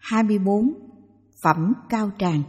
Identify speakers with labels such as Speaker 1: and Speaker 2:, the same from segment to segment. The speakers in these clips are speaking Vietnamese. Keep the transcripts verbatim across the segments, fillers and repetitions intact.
Speaker 1: hai mươi bốn. Phẩm Cao Tràng.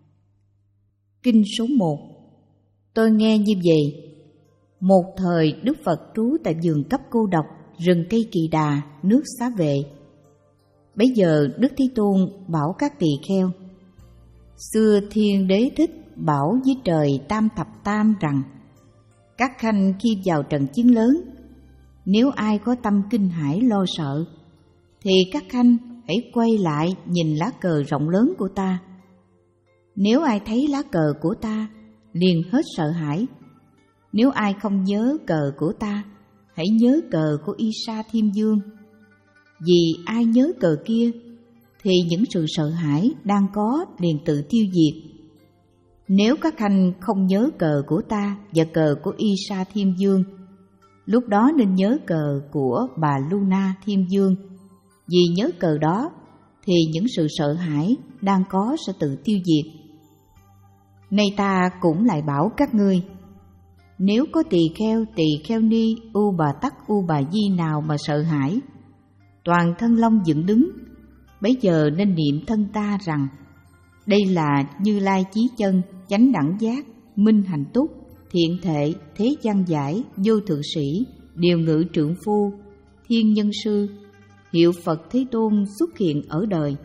Speaker 1: Kinh số một. Tôi nghe như vậy: một thời Đức Phật trú tại vườn cấp cô độc, rừng cây Kỳ Đà, nước Xá Vệ. Bấy giờ Đức Thế Tôn bảo các tỳ kheo: xưa Thiên Đế Thích bảo với trời Tam Thập Tam rằng: các khanh khi vào trận chiến lớn, nếu ai có tâm kinh hãi lo sợ, thì các khanh hãy quay lại nhìn lá cờ rộng lớn của ta. Nếu ai thấy lá cờ của ta, liền hết sợ hãi. Nếu ai không nhớ cờ của ta, hãy nhớ cờ của Y Sa Thiên Vương. Vì ai nhớ cờ kia, thì những sự sợ hãi đang có liền tự tiêu diệt. Nếu các khanh không nhớ cờ của ta và cờ của Y Sa Thiên Vương, lúc đó nên nhớ cờ của bà Luna Thiên Vương. Vì nhớ cờ đó, thì những sự sợ hãi đang có sẽ tự tiêu diệt. Nay ta cũng lại bảo các ngươi: nếu có tỳ kheo, tỳ kheo ni, u bà tắc, u bà di nào mà sợ hãi, toàn thân lông dựng đứng, bấy giờ nên niệm thân ta rằng: đây là Như Lai chí chân, chánh đẳng giác, minh hành túc, thiện thệ, thế gian giải, vô thượng sĩ, điều ngự trượng phu, thiên nhân sư, hiệu Phật Thế Tôn xuất hiện ở đời.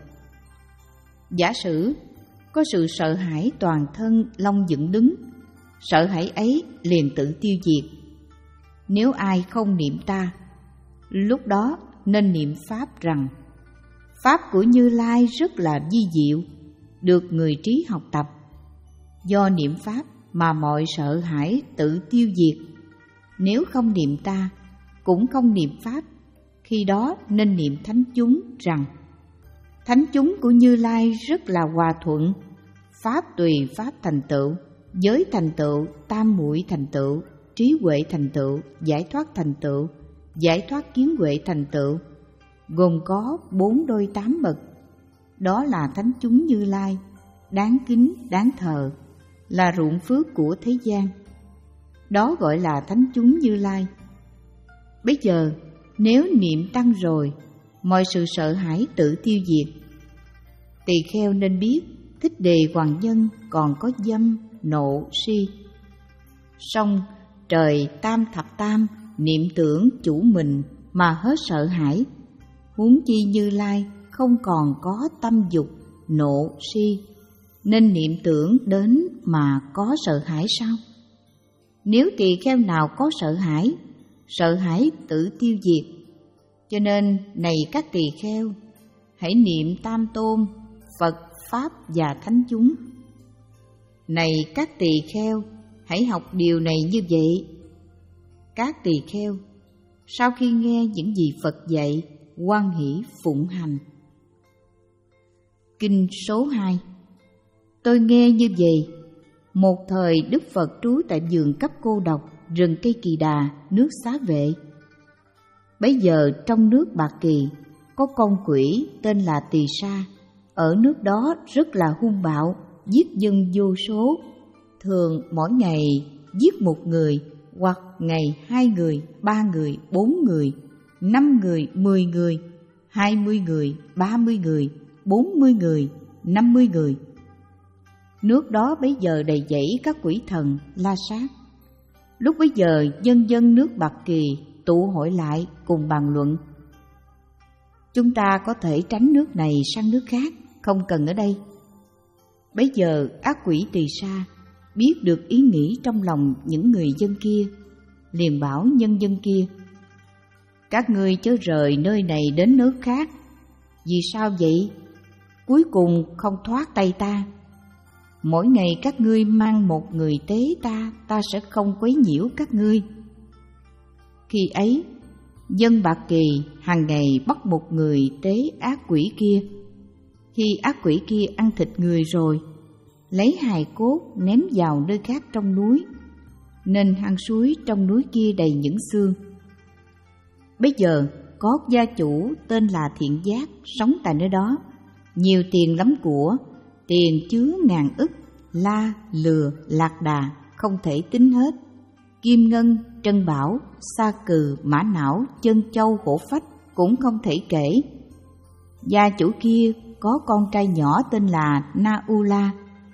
Speaker 1: Giả sử có sự sợ hãi toàn thân lông dựng đứng, sợ hãi ấy liền tự tiêu diệt. Nếu ai không niệm ta, lúc đó nên niệm Pháp rằng: Pháp của Như Lai rất là vi diệu, được người trí học tập. Do niệm Pháp mà mọi sợ hãi tự tiêu diệt. Nếu không niệm ta, cũng không niệm Pháp, khi đó nên niệm thánh chúng rằng: thánh chúng của Như Lai rất là hòa thuận, Pháp tùy Pháp thành tựu, giới thành tựu, tam muội thành tựu, trí huệ thành tựu, giải thoát thành tựu, giải thoát kiến huệ thành tựu, gồm có bốn đôi tám bậc. Đó là thánh chúng Như Lai, đáng kính, đáng thờ, là ruộng phước của thế gian. Đó gọi là thánh chúng Như Lai. Bây giờ nếu niệm tăng rồi, mọi sự sợ hãi tự tiêu diệt. Tỳ kheo nên biết Thích Đề Hoàng Nhân còn có dâm, nộ, si. Song trời Tam Thập Tam niệm tưởng chủ mình mà hết sợ hãi, huống chi Như Lai không còn có tâm dục, nộ, si, nên niệm tưởng đến mà có sợ hãi sao? Nếu tỳ kheo nào có sợ hãi, sợ hãi tự tiêu diệt. Cho nên này các tỳ kheo, hãy niệm Tam Tôn, Phật, Pháp và Thánh chúng. Này các tỳ kheo, hãy học điều này như vậy. Các tỳ kheo, sau khi nghe những gì Phật dạy, hoan hỷ phụng hành. Kinh số hai. Tôi nghe như vậy: một thời Đức Phật trú tại vườn cấp cô độc, rừng cây Kỳ Đà, nước Xá Vệ. Bấy giờ trong nước Bạc Kỳ có con quỷ tên là Tỳ Sa, ở nước đó rất là hung bạo, giết dân vô số. Thường mỗi ngày giết một người, hoặc ngày hai người, ba người, bốn người, năm người, mười người, hai mươi người, ba mươi người, bốn mươi người, năm mươi người. Nước đó bấy giờ đầy dẫy các quỷ thần la sát. Lúc bấy giờ dân dân nước Bạc Kỳ tụ hội lại cùng bàn luận: chúng ta có thể tránh nước này sang nước khác, không cần ở đây. Bấy giờ ác quỷ Tỳ Sa biết được ý nghĩ trong lòng những người dân kia, liền bảo nhân dân kia: các ngươi chớ rời nơi này đến nước khác. Vì sao vậy? Cuối cùng không thoát tay ta. Mỗi ngày các ngươi mang một người tế ta, ta sẽ không quấy nhiễu các ngươi. Khi ấy, dân Bạc Kỳ hàng ngày bắt một người tế ác quỷ kia. Khi ác quỷ kia ăn thịt người rồi, lấy hài cốt ném vào nơi khác trong núi, nên hang suối trong núi kia đầy những xương. Bây giờ có gia chủ tên là Thiện Giác sống tại nơi đó, nhiều tiền lắm của, tiền chứa ngàn ức, la, lừa, lạc đà, không thể tính hết, kim ngân, trân bảo, sa cừ, mã não, chân châu, hổ phách cũng không thể kể. Gia chủ kia có con trai nhỏ tên là Naula.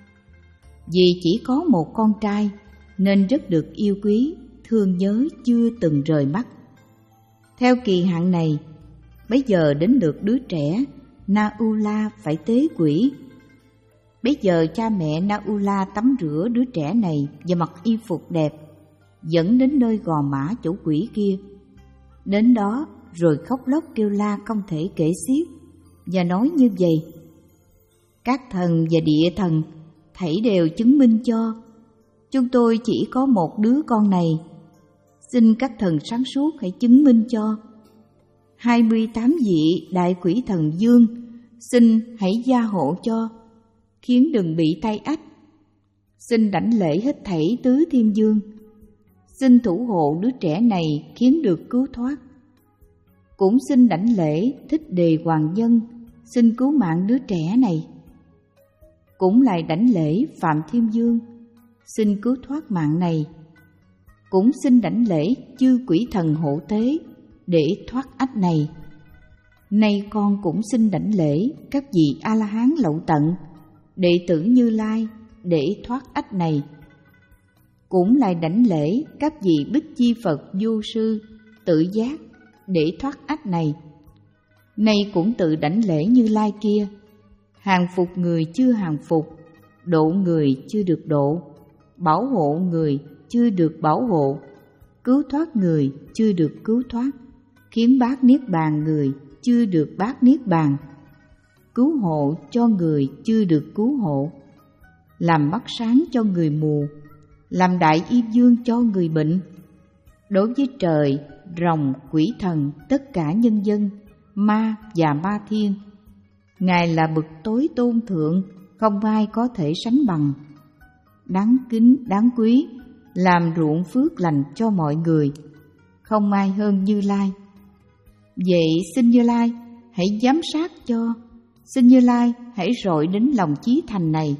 Speaker 1: Vì chỉ có một con trai nên rất được yêu quý, thương nhớ chưa từng rời mắt. Theo kỳ hạn này, bấy giờ đến lượt đứa trẻ Naula phải tế quỷ. Bấy giờ cha mẹ Naula tắm rửa đứa trẻ này và mặc y phục đẹp, dẫn đến nơi gò mã chỗ quỷ kia. Đến đó rồi khóc lóc kêu la không thể kể xiết, và nói như vậy: các thần và địa thần thảy đều chứng minh cho chúng tôi chỉ có một đứa con này. Xin các thần sáng suốt hãy chứng minh cho. Hai mươi tám vị đại quỷ thần dương, xin hãy gia hộ cho, khiến đừng bị tai ách. Xin đảnh lễ hết thảy tứ thiên dương, xin thủ hộ đứa trẻ này khiến được cứu thoát. Cũng xin đảnh lễ Thích Đề Hoàng Nhân, xin cứu mạng đứa trẻ này. Cũng lại đảnh lễ Phạm Thiên Dương, xin cứu thoát mạng này. Cũng xin đảnh lễ chư quỷ thần hộ tế để thoát ách này. Nay con cũng xin đảnh lễ các vị A-la-hán lậu tận, đệ tử Như Lai để thoát ách này. Cũng lại đảnh lễ các vị Bích Chi Phật vô sư, tự giác để thoát ách này. Nay cũng tự đảnh lễ Như Lai kia, hàng phục người chưa hàng phục, độ người chưa được độ, bảo hộ người chưa được bảo hộ, cứu thoát người chưa được cứu thoát, khiến bát niết bàn người chưa được bát niết bàn, cứu hộ cho người chưa được cứu hộ, làm mắt sáng cho người mù, làm đại y dương cho người bệnh. Đối với trời, rồng, quỷ thần, tất cả nhân dân, ma và ma thiên, Ngài là bậc tối tôn thượng, không ai có thể sánh bằng, đáng kính, đáng quý, làm ruộng phước lành cho mọi người, không ai hơn Như Lai. Vậy xin Như Lai hãy giám sát cho, xin Như Lai hãy rọi đến lòng chí thành này.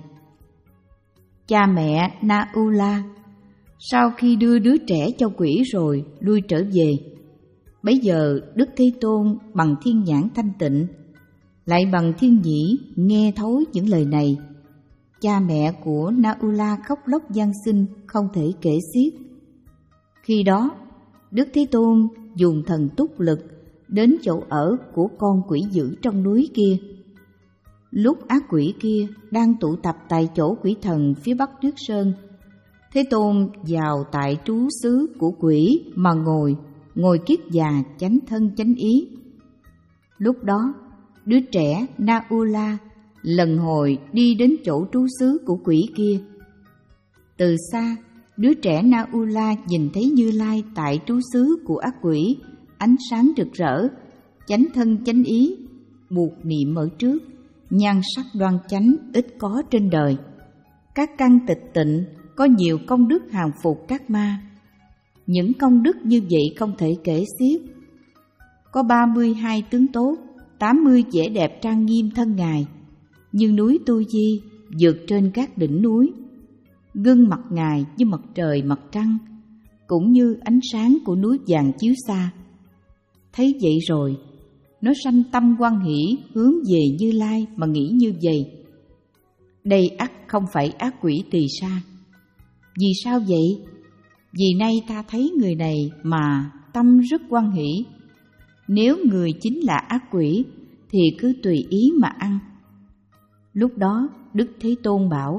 Speaker 1: Cha mẹ Naula sau khi đưa đứa trẻ cho quỷ rồi lui trở về, bấy giờ Đức Thế Tôn bằng thiên nhãn thanh tịnh, lại bằng thiên nhĩ nghe thấu những lời này. Cha mẹ của Naula khóc lóc van xin không thể kể xiết. Khi đó Đức Thế Tôn dùng thần túc lực đến chỗ ở của con quỷ dữ trong núi kia. Lúc ác quỷ kia đang tụ tập tại chỗ quỷ thần phía bắc Tuyết Sơn, Thế Tôn vào tại trú xứ của quỷ mà ngồi, ngồi kiết già chánh thân chánh ý. Lúc đó, đứa trẻ Naula lần hồi đi đến chỗ trú xứ của quỷ kia. Từ xa, đứa trẻ Naula nhìn thấy Như Lai tại trú xứ của ác quỷ, ánh sáng rực rỡ, chánh thân chánh ý, buộc niệm ở trước, nhan sắc đoan chánh ít có trên đời. Các căn tịch tịnh có nhiều công đức hàng phục các ma. Những công đức như vậy không thể kể xiết. Có ba mươi hai tướng tốt, tám mươi vẻ đẹp trang nghiêm thân Ngài, như núi Tu Di vượt trên các đỉnh núi. Gương mặt Ngài như mặt trời mặt trăng, cũng như ánh sáng của núi vàng chiếu xa. Thấy vậy rồi, nó sanh tâm hoan hỷ hướng về Như Lai mà nghĩ như vậy: đây ắt không phải ác quỷ Tỳ Sa. Vì sao vậy? Vì nay ta thấy người này mà tâm rất hoan hỷ. Nếu người chính là ác quỷ thì cứ tùy ý mà ăn. Lúc đó Đức Thế Tôn bảo: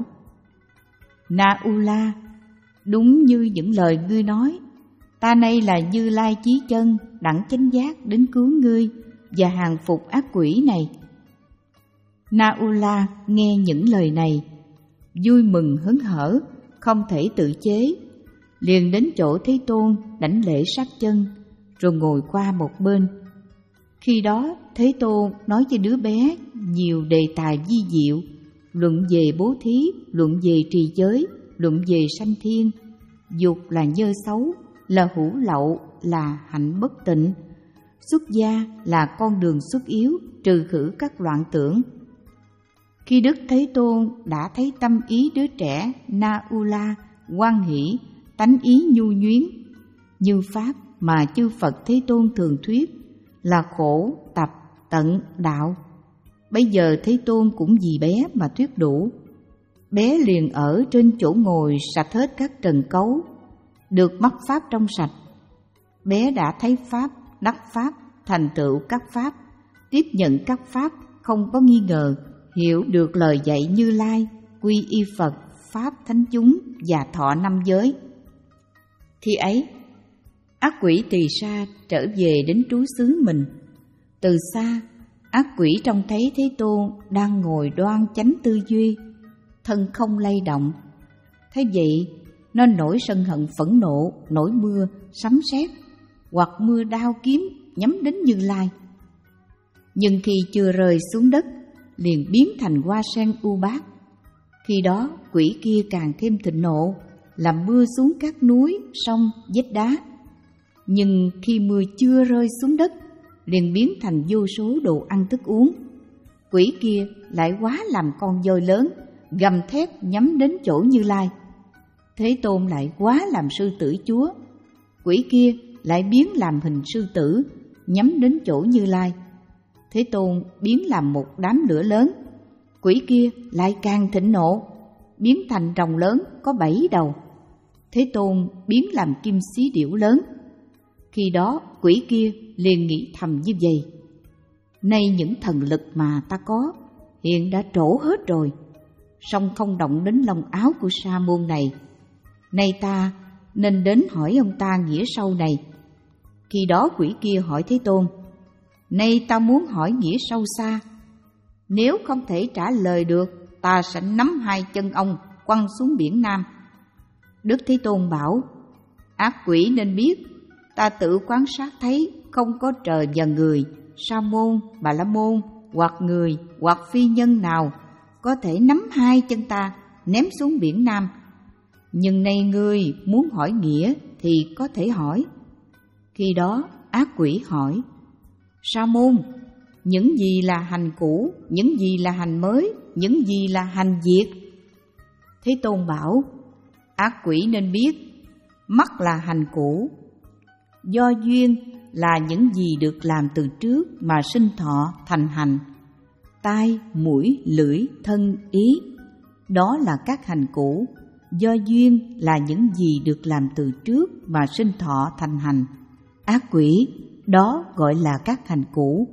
Speaker 1: Naula, đúng như những lời ngươi nói, ta nay là Như Lai chí chân đẳng chánh giác đến cứu ngươi và hàng phục ác quỷ này. Naula nghe những lời này, vui mừng hớn hở, không thể tự chế, liền đến chỗ Thế Tôn đảnh lễ sát chân, rồi ngồi qua một bên. Khi đó Thế Tôn nói với đứa bé nhiều đề tài vi diệu, luận về bố thí, luận về trì giới, luận về sanh thiên, dục là nhơ xấu, là hữu lậu, là hạnh bất tịnh, xuất gia là con đường xuất yếu, trừ khử các loạn tưởng. Khi Đức Thế Tôn đã thấy tâm ý đứa trẻ Naula hoan hỷ, tánh ý nhu nhuyến, như pháp mà chư Phật Thế Tôn thường thuyết là khổ tập tận đạo, Bây giờ Thế Tôn cũng vì bé mà thuyết đủ. Bé liền ở trên chỗ ngồi sạch hết các trần cấu, được mắc pháp trong sạch. Bé đã thấy pháp, đắc pháp, thành tựu các pháp, tiếp nhận các pháp không có nghi ngờ, hiểu được lời dạy Như Lai, quy y Phật, pháp thánh chúng và thọ năm giới. Khi ấy, ác quỷ Tỳ Sa trở về đến trú xứ mình. Từ xa, ác quỷ trông thấy Thế Tôn đang ngồi đoan chánh tư duy, thân không lay động. Thế vậy, nó nổi sân hận phẫn nộ, nổi mưa, sấm sét, hoặc mưa đao kiếm nhắm đến Như Lai. Nhưng khi chưa rơi xuống đất, liền biến thành hoa sen u bát. Khi đó, quỷ kia càng thêm thịnh nộ, làm mưa xuống các núi, sông, vách đá. Nhưng khi mưa chưa rơi xuống đất, liền biến thành vô số đồ ăn thức uống. Quỷ kia lại hóa làm con voi lớn, gầm thét nhắm đến chỗ Như Lai. Thế Tôn lại hóa làm sư tử chúa. Quỷ kia lại biến làm hình sư tử, nhắm đến chỗ Như Lai. Thế Tôn biến làm một đám lửa lớn. Quỷ kia lại càng thịnh nộ, biến thành rồng lớn có bảy đầu. Thế Tôn biến làm kim xí điểu lớn. Khi đó quỷ kia liền nghĩ thầm như vậy: nay những thần lực mà ta có hiện đã trổ hết rồi, song không động đến lòng áo của Sa môn này. Nay ta nên đến hỏi ông ta nghĩa sâu này. Khi đó quỷ kia hỏi Thế Tôn: nay ta muốn hỏi nghĩa sâu xa, nếu không thể trả lời được, ta sẽ nắm hai chân ông quăng xuống biển Nam. Đức Thế Tôn bảo: ác quỷ nên biết, ta tự quan sát thấy không có trời và người, Sa môn, Bà La môn, hoặc người hoặc phi nhân nào có thể nắm hai chân ta ném xuống biển Nam. Nhưng nay ngươi muốn hỏi nghĩa thì có thể hỏi. Khi đó ác quỷ hỏi: Sa môn, những gì là hành cũ, những gì là hành mới, những gì là hành diệt? Thế Tôn bảo: ác quỷ nên biết, mắt là hành cũ, do duyên là những gì được làm từ trước mà sinh thọ thành hành. Tai, mũi, lưỡi, thân, ý, đó là các hành cũ. Do duyên là những gì được làm từ trước mà sinh thọ thành hành. Ác quỷ, đó gọi là các hành cũ.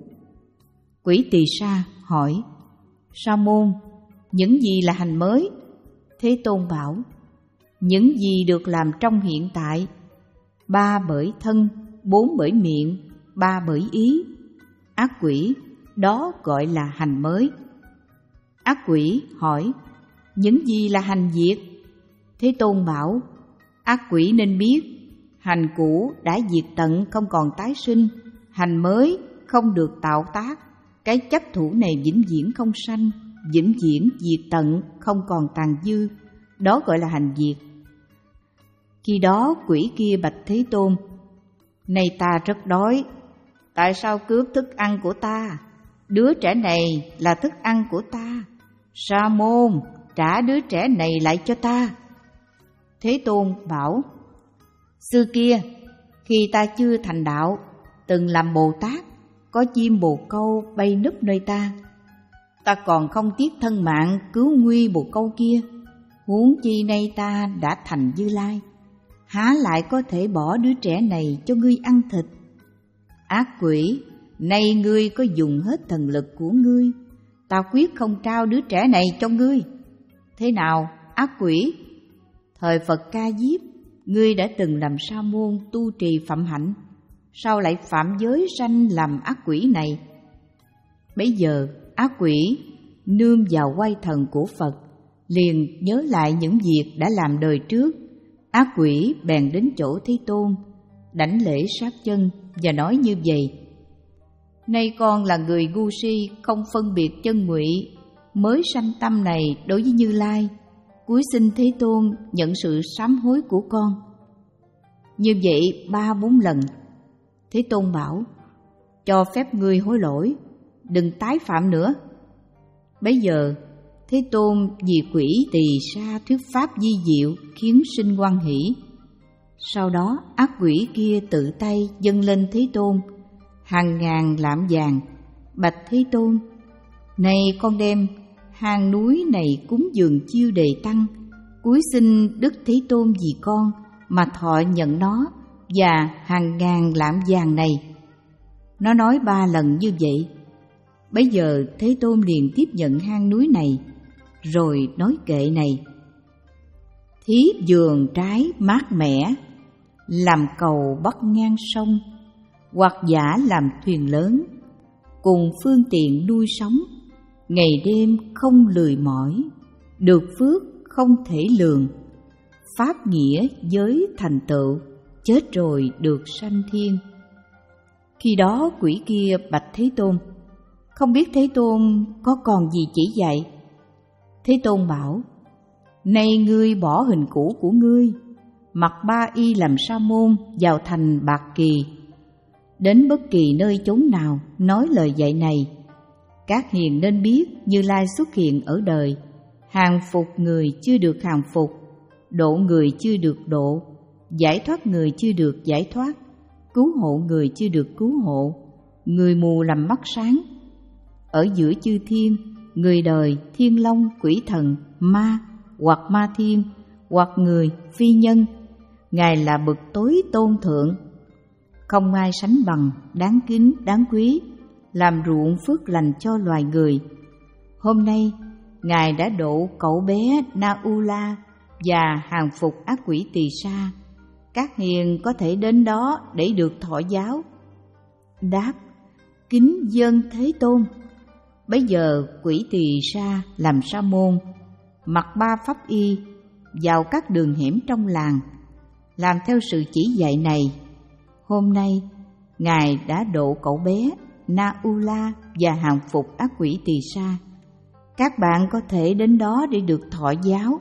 Speaker 1: Quỷ Tỳ Sa hỏi: Sa môn, những gì là hành mới? Thế Tôn bảo: những gì được làm trong hiện tại, ba bởi thân, bốn bởi miệng, ba bởi ý. Ác quỷ, đó gọi là hành mới. Ác quỷ hỏi: những gì là hành diệt? Thế Tôn bảo: ác quỷ nên biết, hành cũ đã diệt tận không còn tái sinh, hành mới không được tạo tác. Cái chấp thủ này vĩnh viễn không sanh, vĩnh viễn diệt tận không còn tàn dư, đó gọi là hành diệt. Khi đó quỷ kia bạch Thế Tôn: nay ta rất đói, tại sao cướp thức ăn của ta? Đứa trẻ này là thức ăn của ta. Sa môn, trả đứa trẻ này lại cho ta. Thế Tôn bảo: xưa kia, khi ta chưa thành đạo, từng làm Bồ Tát, có chim bồ câu bay núp nơi ta. Ta còn không tiếc thân mạng cứu nguy bồ câu kia, huống chi nay ta đã thành Như Lai, há lại có thể bỏ đứa trẻ này cho ngươi ăn thịt? Ác quỷ, nay ngươi có dùng hết thần lực của ngươi, ta quyết không trao đứa trẻ này cho ngươi. Thế nào, ác quỷ? Thời Phật Ca Diếp, ngươi đã từng làm sa môn tu trì phạm hạnh, sao lại phạm giới sanh làm ác quỷ này? Bấy giờ ác quỷ nương vào oai thần của Phật, liền nhớ lại những việc đã làm đời trước. Ác quỷ bèn đến chỗ Thế Tôn, đảnh lễ sát chân và nói như vậy: nay con là người ngu si, không phân biệt chân ngụy, mới sanh tâm này đối với Như Lai, cúi xin Thế Tôn nhận sự sám hối của con. Như vậy ba bốn lần. Thế Tôn bảo: cho phép ngươi hối lỗi, đừng tái phạm nữa. Bấy giờ Thế Tôn vì quỷ Tỳ Sa thuyết pháp di diệu, khiến sinh hoan hỷ. Sau đó ác quỷ kia tự tay dâng lên Thế Tôn hàng ngàn lạng vàng, bạch Thế Tôn: Này con đem hang núi này cúng dường chiêu đề tăng, cúi xin Đức Thế Tôn vì con mà thọ nhận nó và hàng ngàn lạng vàng này. Nó nói ba lần như vậy. Bấy giờ Thế Tôn liền tiếp nhận hang núi này, rồi nói kệ này: Thiếp vườn trái mát mẻ, làm cầu bắc ngang sông, hoặc giả làm thuyền lớn, cùng phương tiện nuôi sống, ngày đêm không lười mỏi, được phước không thể lường, pháp nghĩa giới thành tựu, chết rồi được sanh thiên. Khi đó quỷ kia bạch Thế Tôn: Không biết Thế Tôn có còn gì chỉ dạy? Thế Tôn bảo: Nay ngươi bỏ hình cũ của ngươi, mặc ba y làm sa môn, vào thành Bạc Kỳ, đến bất kỳ nơi chốn nào nói lời dạy này. Các hiền nên biết Như Lai xuất hiện ở đời, hàng phục người chưa được hàng phục, độ người chưa được độ, giải thoát người chưa được giải thoát, cứu hộ người chưa được cứu hộ, người mù làm mắt sáng. Ở giữa chư thiên, người đời, thiên long, quỷ thần, ma, hoặc ma thiên, hoặc người, phi nhân, Ngài là bậc tối tôn thượng, không ai sánh bằng, đáng kính, đáng quý, làm ruộng phước lành cho loài người. Hôm nay, Ngài đã độ cậu bé Na-u-la và hàng phục ác quỷ Tỳ Sa. Các hiền có thể đến đó để được thọ giáo. Đáp: Kính dâng Thế Tôn. Bấy giờ quỷ Tỳ Sa làm sa môn, mặc ba pháp y, vào các đường hẻm trong làng, làm theo sự chỉ dạy này. Hôm nay, Ngài đã độ cậu bé Na-u-la và hàng phục ác quỷ Tỳ Sa. Các bạn có thể đến đó để được thọ giáo.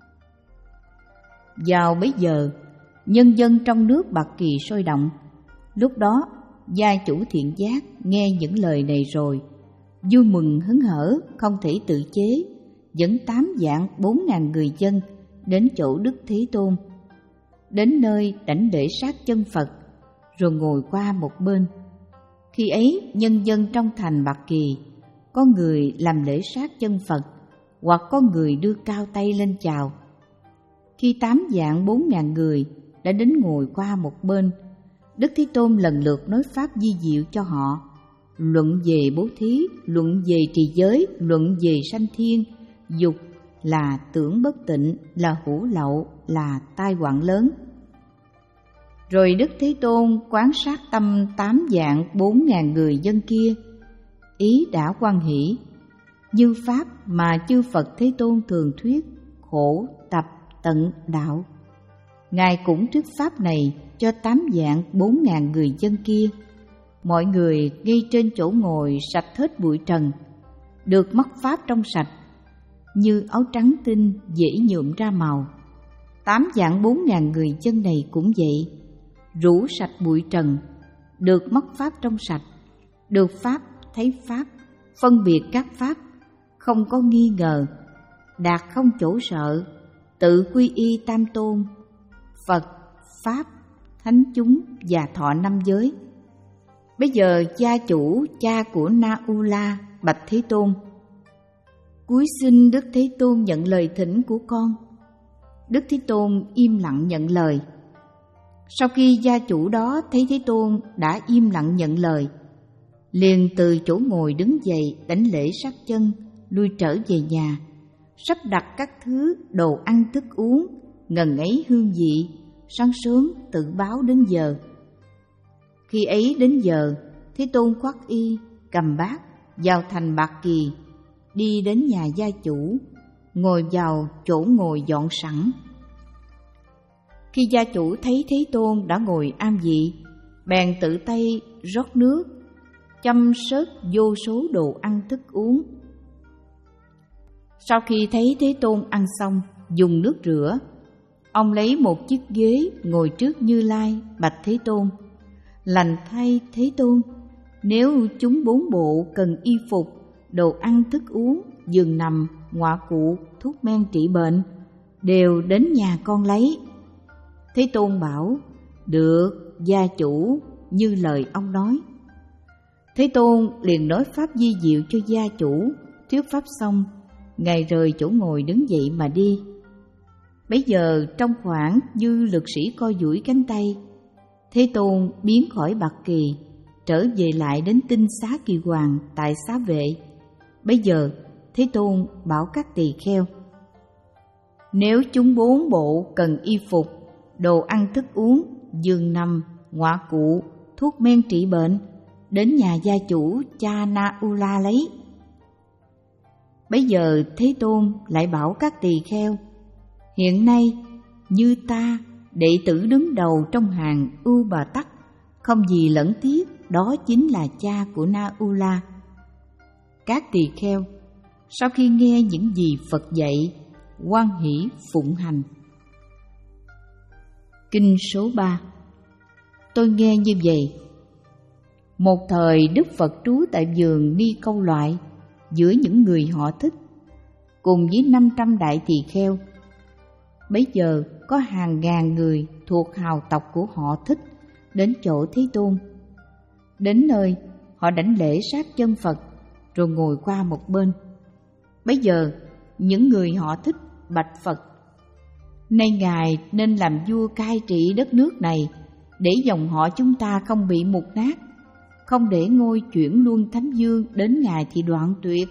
Speaker 1: Vào bấy giờ, nhân dân trong nước Bạc Kỳ sôi động. Lúc đó, gia chủ thiện giác nghe những lời này rồi, vui mừng hớn hở không thể tự chế, dẫn tám vạn bốn ngàn người dân đến chỗ Đức Thế Tôn. Đến nơi đảnh lễ sát chân Phật, rồi ngồi qua một bên. Khi ấy, nhân dân trong thành Bạc Kỳ, có người làm lễ sát chân Phật, hoặc có người đưa cao tay lên chào. Khi tám vạn bốn ngàn người đã đến ngồi qua một bên, Đức Thế Tôn lần lượt nói pháp di diệu cho họ, luận về bố thí, luận về trì giới, luận về sanh thiên, dục là tưởng bất tịnh, là hữu lậu, là tai họa lớn. Rồi Đức Thế Tôn quán sát tâm tám vạn bốn ngàn người dân kia, ý đã hoan hỷ, như pháp mà chư Phật Thế Tôn thường thuyết, khổ tập tận đạo. Ngài cũng thuyết pháp này cho tám vạn bốn ngàn người dân kia. Mọi người ngay trên chỗ ngồi sạch hết bụi trần, được mắc pháp trong sạch, như áo trắng tinh dễ nhuộm ra màu. Tám vạn bốn ngàn người dân này cũng vậy, rũ sạch bụi trần, được mắc pháp trong sạch, được pháp thấy pháp, phân biệt các pháp, không có nghi ngờ, đạt không chỗ sợ, tự quy y tam tôn, Phật, Pháp, Thánh chúng và thọ năm giới. Bây giờ gia chủ, cha của Na-u-la, bạch Thế Tôn: Cúi xin Đức Thế Tôn nhận lời thỉnh của con. Đức Thế Tôn im lặng nhận lời. Sau khi gia chủ đó thấy Thế Tôn đã im lặng nhận lời, liền từ chỗ ngồi đứng dậy đảnh lễ sát chân, lui trở về nhà, sắp đặt các thứ đồ ăn thức uống, ngần ấy hương vị, sáng sớm tự báo đến giờ. Khi ấy đến giờ, Thế Tôn khoác y, cầm bát, vào thành Bạc Kỳ, đi đến nhà gia chủ, ngồi vào chỗ ngồi dọn sẵn. Khi gia chủ thấy Thế Tôn đã ngồi am vị, bèn tự tay rót nước, chăm sớt vô số đồ ăn thức uống. Sau khi thấy Thế Tôn ăn xong, dùng nước rửa, ông lấy một chiếc ghế ngồi trước Như Lai, bạch Thế Tôn: Lành thay Thế Tôn, nếu chúng bốn bộ cần y phục, đồ ăn thức uống, giường nằm, ngoại cụ, thuốc men trị bệnh, đều đến nhà con lấy. Thế Tôn bảo: Được, gia chủ, như lời ông nói. Thế Tôn liền nói pháp di diệu cho gia chủ. Thuyết pháp xong, Ngài rời chỗ ngồi đứng dậy mà đi. Bấy giờ trong khoảng dư lực sĩ co duỗi cánh tay, Thế Tôn biến khỏi Bạc Kỳ, trở về lại đến Tinh Xá Kỳ Hoàng tại Xá Vệ. Bấy giờ Thế Tôn bảo các tỳ kheo: nếu chúng bốn bộ cần y phục, đồ ăn thức uống, giường nằm, ngoại cụ, thuốc men trị bệnh, đến nhà gia chủ cha Na-u-la lấy. Bấy giờ Thế Tôn lại bảo các tỳ kheo: hiện nay như ta, đệ tử đứng đầu trong hàng Ưu Bà Tắc, không gì lẫn tiếc, đó chính là cha của Na-u-la. Các tỳ kheo sau khi nghe những gì Phật dạy, hoan hỷ phụng hành. Kinh số ba. Tôi nghe như vậy: một thời Đức Phật trú tại vườn Ni Câu Loại giữa những người họ Thích, cùng với năm trăm đại tỳ kheo. Bấy giờ có hàng ngàn người thuộc hào tộc của họ Thích đến chỗ Thế Tôn. Đến nơi, họ đảnh lễ sát chân Phật, rồi ngồi qua một bên. Bấy giờ những người họ Thích bạch Phật: nay Ngài nên làm vua cai trị đất nước này, để dòng họ chúng ta không bị mục nát, không để ngôi chuyển luân thánh vương đến Ngài thì đoạn tuyệt.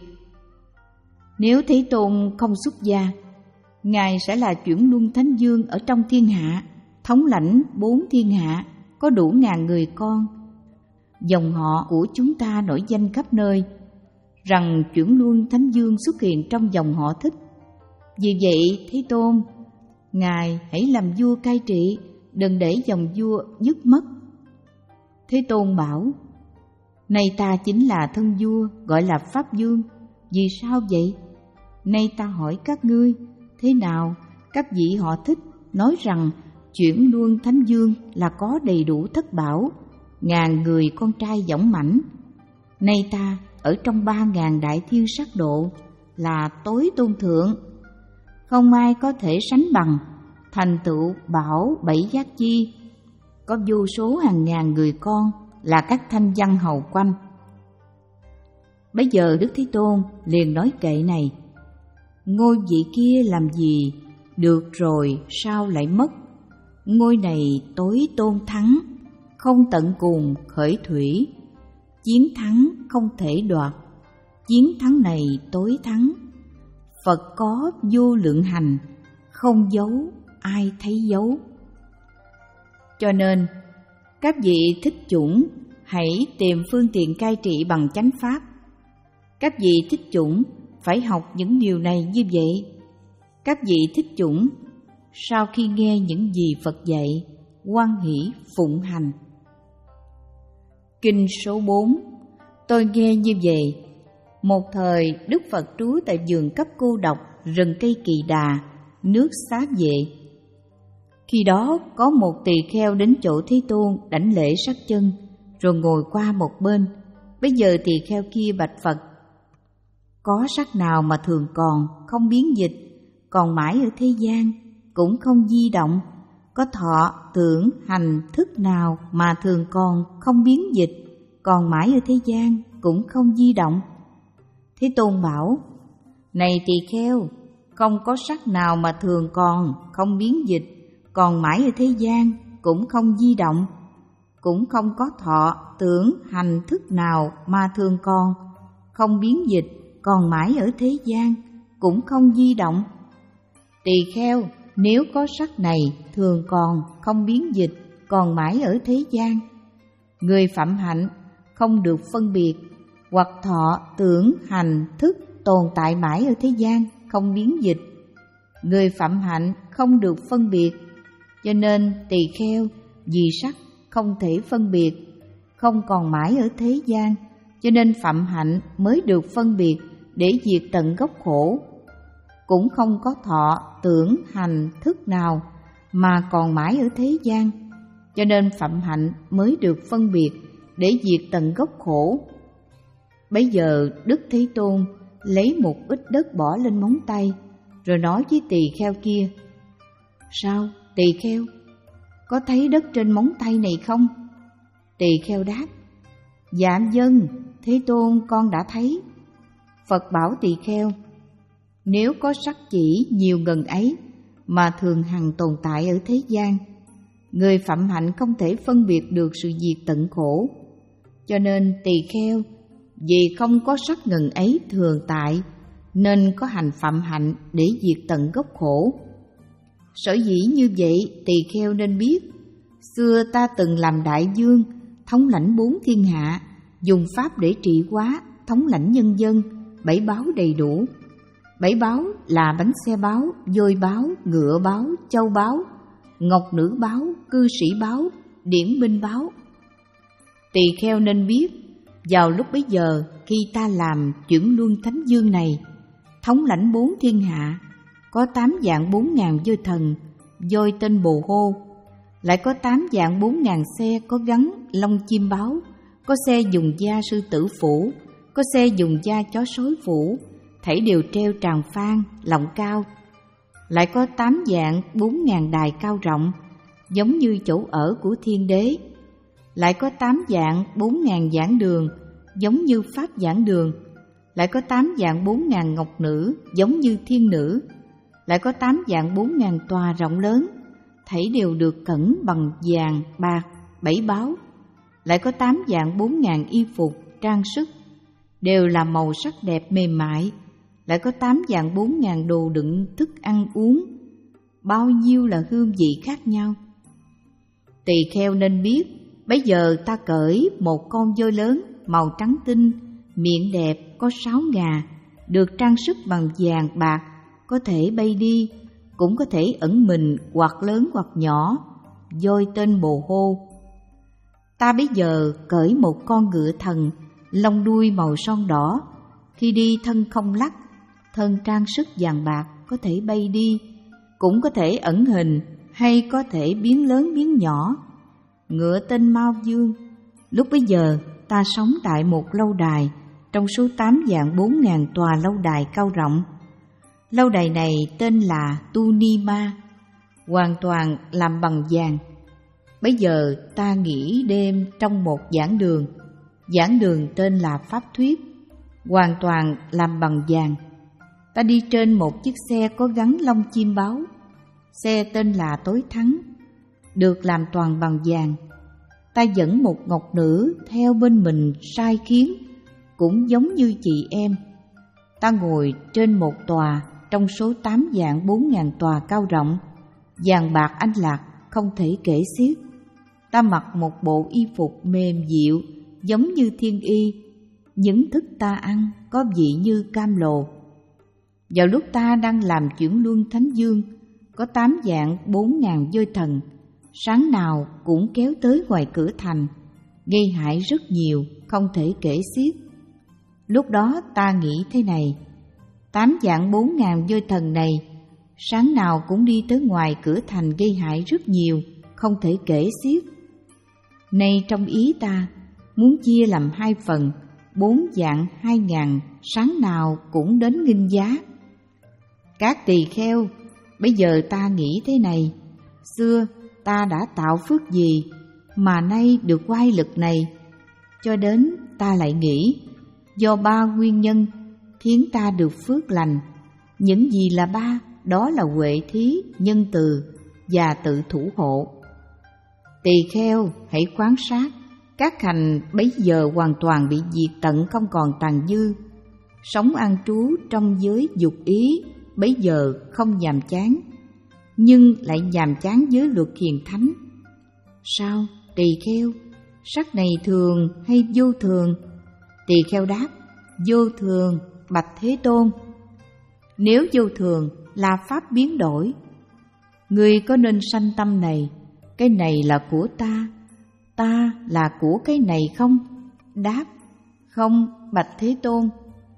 Speaker 1: Nếu Thế Tôn không xuất gia, Ngài sẽ là chuyển luân thánh vương ở trong thiên hạ, thống lãnh bốn thiên hạ, có đủ ngàn người con. Dòng họ của chúng ta nổi danh khắp nơi rằng chuyển luân thánh vương xuất hiện trong dòng họ Thích. Vì vậy Thế Tôn, Ngài hãy làm vua cai trị, đừng để dòng vua dứt mất. Thế Tôn bảo: nay ta chính là thân vua, gọi là Pháp Vương. Vì sao vậy? Nay ta hỏi các ngươi, thế nào các vị họ Thích nói rằng chuyển luân thánh vương là có đầy đủ thất bảo, ngàn người con trai dõng mãnh. Nay ta ở trong ba ngàn đại thiên sắc độ là tối tôn thượng, không ai có thể sánh bằng, thành tựu bảo bảy giác chi, có vô số hàng ngàn người con là các thanh văn hầu quanh. Bấy giờ Đức Thế Tôn liền nói kệ này: ngôi vị kia làm gì được rồi sao lại mất? Ngôi này tối tôn thắng, không tận cùng khởi thủy, chiến thắng không thể đoạt, chiến thắng này tối thắng. Phật có vô lượng hành, không giấu ai thấy dấu. Cho nên các vị thích chủng hãy tìm phương tiện cai trị bằng chánh pháp. Các vị thích chủng phải học những điều này như vậy. Các vị thích chủng sau khi nghe những gì Phật dạy, hoan hỷ phụng hành. Kinh số bốn. Tôi nghe như vậy: một thời Đức Phật trú tại vườn cấp cô độc, rừng cây Kỳ Đà, nước Xá Vệ. Khi đó có một tỳ kheo đến chỗ Thế Tôn đảnh lễ sát chân, rồi ngồi qua một bên. Bây giờ tỳ kheo kia bạch Phật: có sắc nào mà thường còn, không biến dịch, còn mãi ở thế gian, cũng không di động? Có thọ, tưởng, hành, thức nào mà thường còn, không biến dịch, còn mãi ở thế gian, cũng không di động? Thế Tôn bảo: này tỳ kheo, không có sắc nào mà thường còn, không biến dịch, còn mãi ở thế gian, cũng không di động. Cũng không có thọ, tưởng, hành, thức nào mà thường còn, không biến dịch, còn mãi ở thế gian, cũng không di động. Tỳ kheo, nếu có sắc này thường còn, không biến dịch, còn mãi ở thế gian, người phạm hạnh không được phân biệt, hoặc thọ, tưởng, hành, thức tồn tại mãi ở thế gian, không biến dịch. Người phạm hạnh không được phân biệt, cho nên tỳ kheo vì sắc không thể phân biệt, không còn mãi ở thế gian, cho nên phạm hạnh mới được phân biệt để diệt tận gốc khổ. Cũng không có thọ, tưởng, hành, thức nào mà còn mãi ở thế gian, cho nên phạm hạnh mới được phân biệt để diệt tận gốc khổ. Bấy giờ Đức Thế Tôn lấy một ít đất bỏ lên móng tay, rồi nói với tỳ kheo kia: sao tỳ kheo, có thấy đất trên móng tay này không? Tỳ kheo đáp: Dạ vâng, Thế Tôn con đã thấy. Phật bảo tỳ kheo, nếu có sắc chỉ nhiều ngần ấy mà thường hằng tồn tại ở thế gian, người phạm hạnh không thể phân biệt được sự diệt tận khổ. Cho nên tỳ kheo, vì không có sắc ngần ấy thường tại, nên có hành phạm hạnh để diệt tận gốc khổ. Sở dĩ như vậy, tỳ kheo nên biết, xưa ta từng làm đại vương, thống lãnh bốn thiên hạ, dùng pháp để trị hóa, thống lãnh nhân dân, bảy báo đầy đủ. Bảy báo là bánh xe báo, voi báo, ngựa báo, châu báo, ngọc nữ báo, cư sĩ báo, điển binh báo. Tỳ kheo nên biết, vào lúc bấy giờ khi ta làm chuyển luân thánh dương này, thống lãnh bốn thiên hạ, có tám vạn bốn ngàn voi thần, voi tên bồ hô, lại có tám vạn bốn ngàn xe có gắn lông chim báo, có xe dùng da sư tử phủ, có xe dùng da chó sói phủ, thảy đều treo tràng phan, lọng cao. Lại có tám vạn bốn ngàn đài cao rộng, giống như chỗ ở của thiên đế. Lại có tám vạn bốn ngàn giảng đường, giống như pháp giảng đường. Lại có tám vạn bốn ngàn ngọc nữ, giống như thiên nữ. Lại có tám vạn bốn ngàn tòa rộng lớn, thảy đều được cẩn bằng vàng, bạc, bảy báo. Lại có tám vạn bốn ngàn y phục, trang sức, đều là màu sắc đẹp mềm mại. Lại có tám vạn bốn ngàn đồ đựng thức ăn uống, bao nhiêu là hương vị khác nhau. Tỳ kheo nên biết, bây giờ ta cởi một con voi lớn, màu trắng tinh, miệng đẹp, có sáu ngà, được trang sức bằng vàng bạc, có thể bay đi, cũng có thể ẩn mình hoặc lớn hoặc nhỏ, voi tên bồ hô. Ta bây giờ cởi một con ngựa thần, lông đuôi màu son đỏ, khi đi thân không lắc, thân trang sức vàng bạc, có thể bay đi, cũng có thể ẩn hình hay có thể biến lớn biến nhỏ. Ngựa tên Mao Dương. Lúc bấy giờ ta sống tại một lâu đài trong số tám vạn bốn ngàn tòa lâu đài cao rộng. Lâu đài này tên là Tu Ni Ma, hoàn toàn làm bằng vàng. Bây giờ ta nghỉ đêm trong một giảng đường. Giảng đường tên là Pháp Thuyết, hoàn toàn làm bằng vàng. Ta đi trên một chiếc xe có gắn lông chim báo. Xe tên là Tối Thắng, được làm toàn bằng vàng. Ta dẫn một ngọc nữ theo bên mình sai khiến, cũng giống như chị em. Ta ngồi trên một tòa trong số tám vạn bốn ngàn tòa cao rộng, vàng bạc anh lạc không thể kể xiết. Ta mặc một bộ y phục mềm dịu, giống như thiên y. Những thức ta ăn có vị như cam lồ. Vào lúc ta đang làm chuyển luân thánh dương, có tám vạn bốn ngàn voi thần, sáng nào cũng kéo tới ngoài cửa thành, gây hại rất nhiều, không thể kể xiết. Lúc đó ta nghĩ thế này, tám vạn bốn ngàn voi thần này, sáng nào cũng đi tới ngoài cửa thành gây hại rất nhiều, không thể kể xiết. Nay trong ý ta, muốn chia làm hai phần, bốn vạn hai ngàn, sáng nào cũng đến nghinh giá. Các tỳ kheo, bây giờ ta nghĩ thế này, xưa ta đã tạo phước gì mà nay được oai lực này? Cho đến ta lại nghĩ, do ba nguyên nhân khiến ta được phước lành. Những gì là ba? Đó là huệ thí, nhân từ và tự thủ hộ. Tỳ kheo hãy quan sát, các hành bấy giờ hoàn toàn bị diệt tận, không còn tàn dư. Sống an trú trong giới dục ý bấy giờ không nhàm chán, nhưng lại nhàm chán với luật hiền thánh. Sao, tỳ kheo, sắc này thường hay vô thường? Tỳ kheo đáp, vô thường, bạch Thế Tôn. Nếu vô thường là pháp biến đổi, người có nên sanh tâm này, cái này là của ta, ta là của cái này không? Đáp, không, bạch Thế Tôn.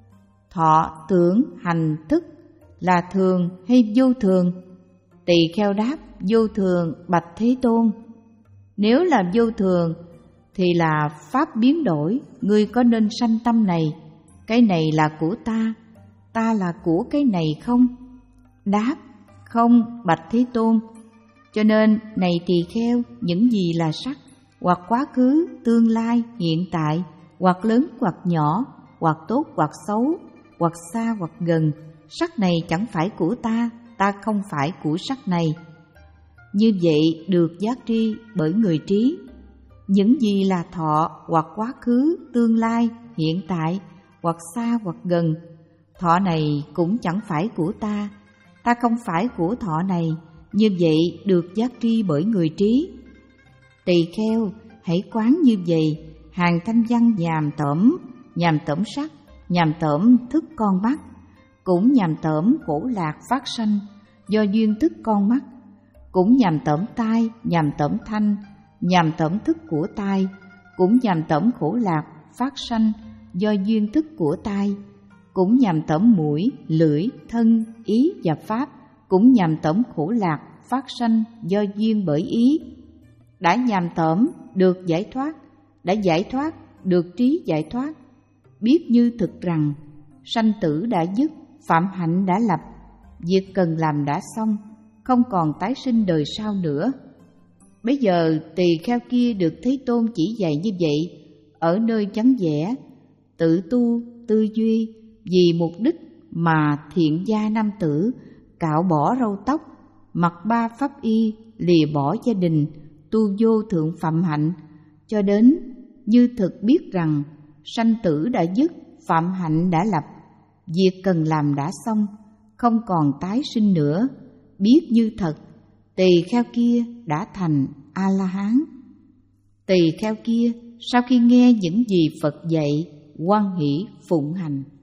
Speaker 1: Thọ, tưởng, hành, thức là thường hay vô thường? Tỳ kheo đáp, vô thường, bạch Thế Tôn. Nếu là vô thường thì là pháp biến đổi, ngươi có nên sanh tâm này, cái này là của ta, ta là của cái này không? Đáp, không, bạch Thế Tôn. Cho nên này tỳ kheo, những gì là sắc, hoặc quá khứ, tương lai, hiện tại, hoặc lớn hoặc nhỏ, hoặc tốt hoặc xấu, hoặc xa hoặc gần. Sắc này chẳng phải của ta, ta không phải của sắc này. Như vậy được giác tri bởi người trí. Những gì là thọ hoặc quá khứ, tương lai, hiện tại, hoặc xa hoặc gần, thọ này cũng chẳng phải của ta, ta không phải của thọ này. Như vậy được giác tri bởi người trí. Tỳ kheo, hãy quán như vậy. Hàng thanh văn nhàm tởm, nhàm tởm sắc, nhàm tởm thức con mắt, cũng nhàm tởm khổ lạc phát sanh do duyên thức con mắt, cũng nhàm tởm tai, nhàm tởm thanh, nhàm tởm thức của tai, cũng nhàm tởm khổ lạc phát sanh do duyên thức của tai, cũng nhàm tởm mũi, lưỡi, thân, ý và pháp, cũng nhàm tởm khổ lạc phát sanh do duyên bởi ý. Đã nhàm tởm được giải thoát, đã giải thoát được trí giải thoát, biết như thực rằng sanh tử đã dứt, phạm hạnh đã lập, việc cần làm đã xong, không còn tái sinh đời sau nữa. Bây giờ tỳ kheo kia được Thế Tôn chỉ dạy như vậy, ở nơi vắng vẻ, tự tu, tư duy, vì mục đích mà thiện gia nam tử cạo bỏ râu tóc, mặc ba pháp y, lìa bỏ gia đình, tu vô thượng phạm hạnh, cho đến như thực biết rằng sanh tử đã dứt, phạm hạnh đã lập, việc cần làm đã xong, không còn tái sinh nữa, biết như thật. Tỳ kheo kia đã thành A-la-hán. Tỳ kheo kia sau khi nghe những gì Phật dạy, hoan hỷ phụng hành.